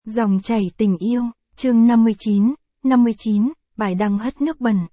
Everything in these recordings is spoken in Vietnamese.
Dòng chảy tình yêu, chương 59, bài đăng hất nước bẩn.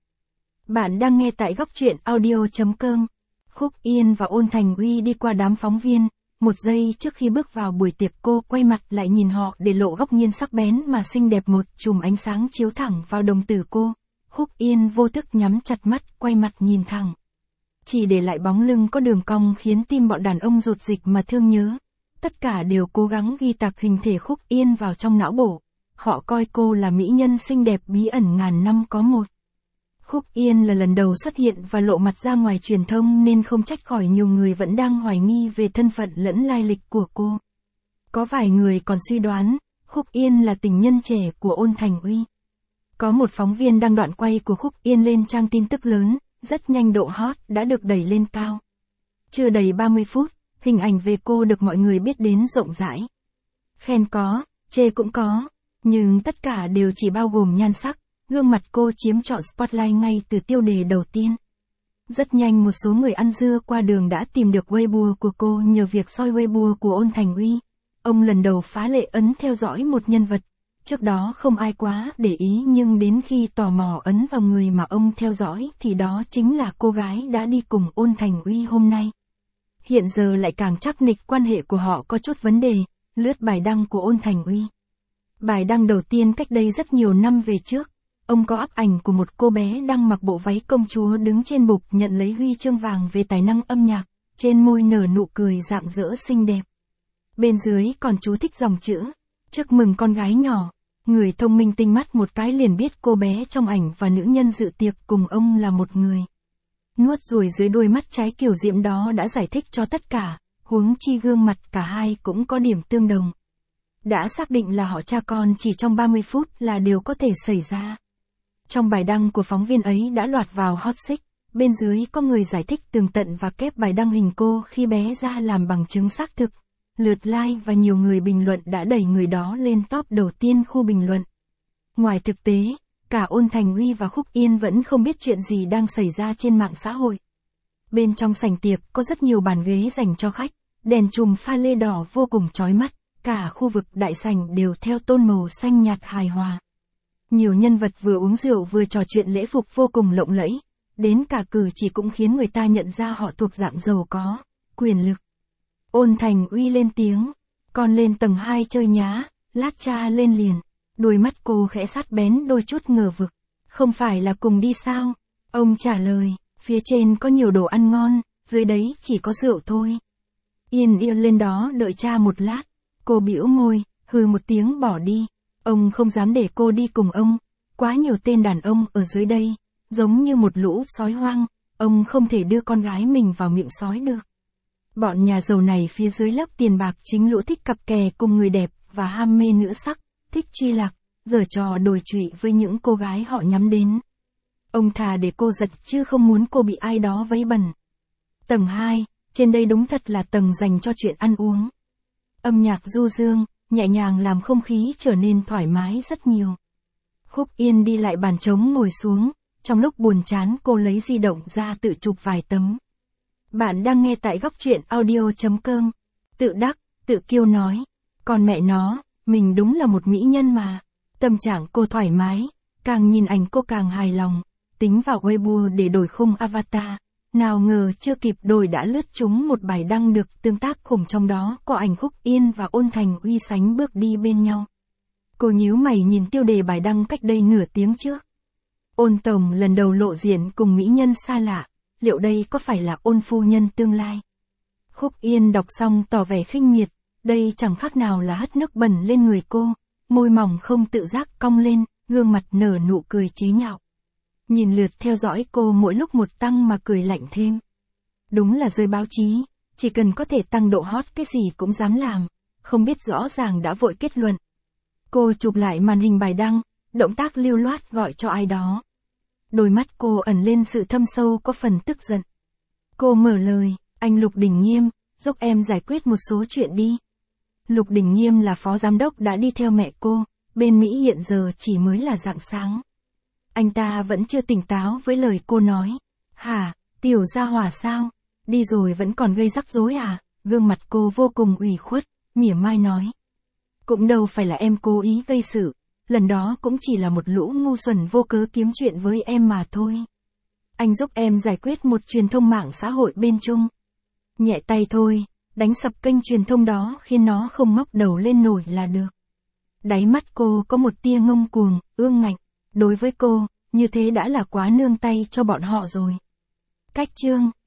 Bạn đang nghe tại góc truyện audio.com. Khúc Yên và Ôn Thành Uy đi qua đám phóng viên, một giây trước khi bước vào buổi tiệc cô quay mặt lại nhìn họ để lộ góc nhiên sắc bén mà xinh đẹp, một chùm ánh sáng chiếu thẳng vào đồng tử cô. Khúc Yên vô thức nhắm chặt mắt, quay mặt nhìn thẳng. Chỉ để lại bóng lưng có đường cong khiến tim bọn đàn ông rụt dịch mà thương nhớ. Tất cả đều cố gắng ghi tạc hình thể Khúc Yên vào trong não bộ. Họ coi cô là mỹ nhân xinh đẹp bí ẩn ngàn năm có một. Khúc Yên là lần đầu xuất hiện và lộ mặt ra ngoài truyền thông nên không trách khỏi nhiều người vẫn đang hoài nghi về thân phận lẫn lai lịch của cô. Có vài người còn suy đoán, Khúc Yên là tình nhân trẻ của Ôn Thành Uy. Có một phóng viên đăng đoạn quay của Khúc Yên lên trang tin tức lớn, rất nhanh độ hot đã được đẩy lên cao. Chưa đầy 30 phút, hình ảnh về cô được mọi người biết đến rộng rãi. Khen có, chê cũng có, nhưng tất cả đều chỉ bao gồm nhan sắc, gương mặt cô chiếm trọn spotlight ngay từ tiêu đề đầu tiên. Rất nhanh một số người ăn dưa qua đường đã tìm được Weibo của cô nhờ việc soi Weibo của Ôn Thành Uy. Ông lần đầu phá lệ ấn theo dõi một nhân vật. Trước đó không ai quá để ý nhưng đến khi tò mò ấn vào người mà ông theo dõi thì đó chính là cô gái đã đi cùng Ôn Thành Uy hôm nay. Hiện giờ lại càng chắc nịch quan hệ của họ có chút vấn đề, lướt bài đăng của Ôn Thành Uy. Bài đăng đầu tiên cách đây rất nhiều năm về trước, ông có up ảnh của một cô bé đang mặc bộ váy công chúa đứng trên bục nhận lấy huy chương vàng về tài năng âm nhạc, trên môi nở nụ cười rạng rỡ xinh đẹp. Bên dưới còn chú thích dòng chữ, chúc mừng con gái nhỏ. Người thông minh tinh mắt một cái liền biết cô bé trong ảnh và nữ nhân dự tiệc cùng ông là một người. Nuốt ruồi dưới đôi mắt trái kiểu diễm đó đã giải thích cho tất cả, huống chi gương mặt cả hai cũng có điểm tương đồng. Đã xác định là họ cha con chỉ trong 30 phút là điều có thể xảy ra. Trong bài đăng của phóng viên ấy đã lọt vào hot search, bên dưới có người giải thích tường tận và kép bài đăng hình cô khi bé ra làm bằng chứng xác thực. Lượt like và nhiều người bình luận đã đẩy người đó lên top đầu tiên khu bình luận. Ngoài thực tế, cả Ôn Thành Uy và Khúc Yên vẫn không biết chuyện gì đang xảy ra trên mạng xã hội. Bên trong sảnh tiệc có rất nhiều bàn ghế dành cho khách, đèn chùm pha lê đỏ vô cùng chói mắt, cả khu vực đại sảnh đều theo tông màu xanh nhạt hài hòa. Nhiều nhân vật vừa uống rượu vừa trò chuyện lễ phục vô cùng lộng lẫy, đến cả cử chỉ cũng khiến người ta nhận ra họ thuộc dạng giàu có, quyền lực. Ôn Thành Uy lên tiếng, con lên tầng 2 chơi nhá, lát cha lên liền. Đôi mắt cô khẽ sát bén đôi chút ngờ vực. Không phải là cùng đi sao? Ông trả lời, phía trên có nhiều đồ ăn ngon, dưới đấy chỉ có rượu thôi. Yên yên lên đó đợi cha một lát. Cô bĩu môi, hừ một tiếng bỏ đi. Ông không dám để cô đi cùng ông. Quá nhiều tên đàn ông ở dưới đây, giống như một lũ sói hoang. Ông không thể đưa con gái mình vào miệng sói được. Bọn nhà giàu này phía dưới lớp tiền bạc chính lũ thích cặp kè cùng người đẹp và ham mê nữ sắc, thích truy lạc, giở trò đồi trụy với những cô gái họ nhắm đến. Ông thà để cô giật chứ không muốn cô bị ai đó vấy bẩn. Tầng 2, trên đây đúng thật là tầng dành cho chuyện ăn uống. Âm nhạc du dương, nhẹ nhàng làm không khí trở nên thoải mái rất nhiều. Khúc Yên đi lại bàn trống ngồi xuống, trong lúc buồn chán cô lấy di động ra tự chụp vài tấm. Bạn đang nghe tại góc truyện audio.com. Tự đắc, tự kiêu nói. Còn mẹ nó, mình đúng là một mỹ nhân mà. Tâm trạng cô thoải mái, càng nhìn ảnh cô càng hài lòng. Tính vào Weibo để đổi khung avatar. Nào ngờ chưa kịp đổi đã lướt trúng một bài đăng được tương tác khủng, trong đó có ảnh Khúc Yên và Ôn Thành Uy sánh bước đi bên nhau. Cô nhíu mày nhìn tiêu đề bài đăng cách đây nửa tiếng trước. Ôn tổng lần đầu lộ diện cùng mỹ nhân xa lạ. Liệu đây có phải là Ôn phu nhân tương lai? Khúc Yên đọc xong tỏ vẻ khinh miệt, đây chẳng khác nào là hất nước bẩn lên người cô, môi mỏng không tự giác cong lên, gương mặt nở nụ cười chế nhạo. Nhìn lượt theo dõi cô mỗi lúc một tăng mà cười lạnh thêm. Đúng là giới báo chí, chỉ cần có thể tăng độ hot cái gì cũng dám làm, không biết rõ ràng đã vội kết luận. Cô chụp lại màn hình bài đăng, động tác lưu loát gọi cho ai đó. Đôi mắt cô ẩn lên sự thâm sâu có phần tức giận. Cô mở lời, anh Lục Đình Nghiêm, giúp em giải quyết một số chuyện đi. Lục Đình Nghiêm là phó giám đốc đã đi theo mẹ cô, bên Mỹ hiện giờ chỉ mới là rạng sáng. Anh ta vẫn chưa tỉnh táo với lời cô nói. Hả, tiểu gia hỏa sao? Đi rồi vẫn còn gây rắc rối à? Gương mặt cô vô cùng ủy khuất, mỉa mai nói. Cũng đâu phải là em cố ý gây sự, lần đó cũng chỉ là một lũ ngu xuẩn vô cớ kiếm chuyện với em mà thôi. Anh giúp em giải quyết một truyền thông mạng xã hội bên Trung. Nhẹ tay thôi, đánh sập kênh truyền thông đó khiến nó không ngóc đầu lên nổi là được. Đáy mắt cô có một tia ngông cuồng, ương ngạnh. Đối với cô, như thế đã là quá nương tay cho bọn họ rồi. Cách chương